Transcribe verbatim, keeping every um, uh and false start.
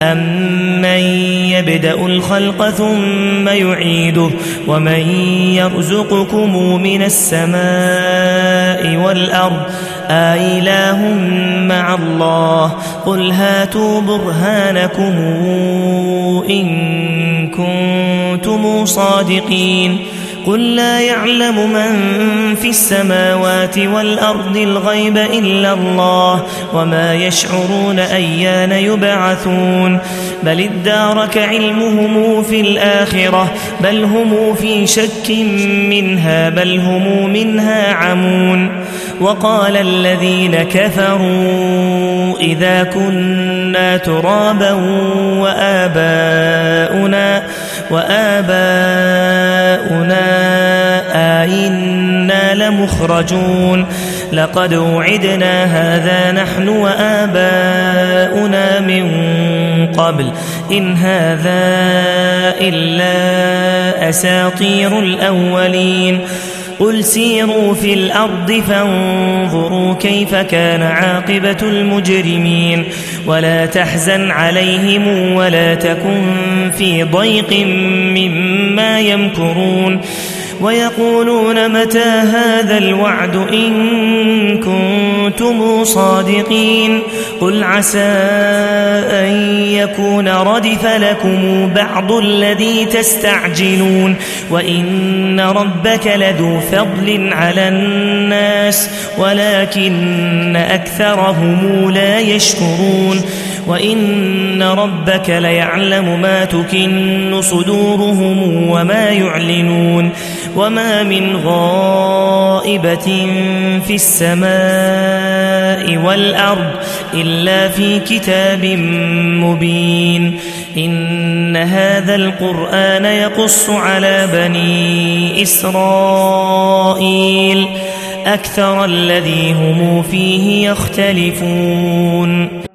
أَمَّن يَبْدَأُ الْخَلْقَ ثُمَّ يُعِيدُهُ وَمَن يَرْزُقُكُم مِّنَ السَّمَاءِ وَالْأَرْضِ أَإِلَٰهٌ مَّعَ اللَّهِ قُلْ هَاتُوا بُرْهَانَكُمْ إِن كُنتُمْ صَادِقِينَ قُل لَّا يَعْلَمُ مَن فِي السَّمَاوَاتِ وَالْأَرْضِ الْغَيْبَ إِلَّا اللَّهُ وَمَا يَشْعُرُونَ أَيَّانَ يُبْعَثُونَ بَلِ ادَّارَكَ عِلْمُهُمْ فِي الْآخِرَةِ بَلْ هُمْ فِي شَكٍّ مِّنْهَا بَلْ هُمْ مِنْهَا عَمُونَ وَقَالَ الَّذِينَ كَفَرُوا إِذَا كُنَّا تُرَابًا وَآبَاؤُنَا وَآبَاؤُنَا أَئِنَّا لَمُخْرَجُونَ لَقَدْ وُعِدْنَا هَذَا نَحْنُ وَآبَاؤُنَا مِن قَبْلُ إِنْ هَذَا إِلَّا أَسَاطِيرُ الْأَوَّلِينَ قُلْ سِيرُوا فِي الْأَرْضِ فَانظُرُوا كَيْفَ كَانَ عَاقِبَةُ الْمُجْرِمِينَ وَلَا تَحْزَنْ عَلَيْهِمْ وَلَا تَكُنْ فِي ضَيْقٍ مِّمَّا يَمْكُرُونَ وَيَقُولُونَ مَتَى هَذَا الْوَعْدُ إِن كُنتُمْ صَادِقِينَ قُلْ عَسَىٰ أَن يَكُونَ رَدِفَ لَكُمْ بَعْضُ الَّذِي تَسْتَعْجِلُونَ وَإِنَّ رَبَّكَ لَذُو فَضْلٍ عَلَى النَّاسِ وَلَكِنَّ أَكْثَرَهُمْ لَا يَشْكُرُونَ وَإِنَّ رَبَّكَ لَيَعْلَمُ مَا تُكِنُّ صُدُورُهُمْ وَمَا يُعْلِنُونَ وَمَا مِنْ غَائِبَةٍ فِي السَّمَاءِ وَالْأَرْضِ إِلَّا في كِتَابٍ مُبِينٍ إِنَّ هَذَا الْقُرْآنَ يَقُصُّ عَلَى بَنِي إِسْرَائِيلَ أَكْثَرَ الَّذِي هُمْ فِيهِ يَخْتَلِفُونَ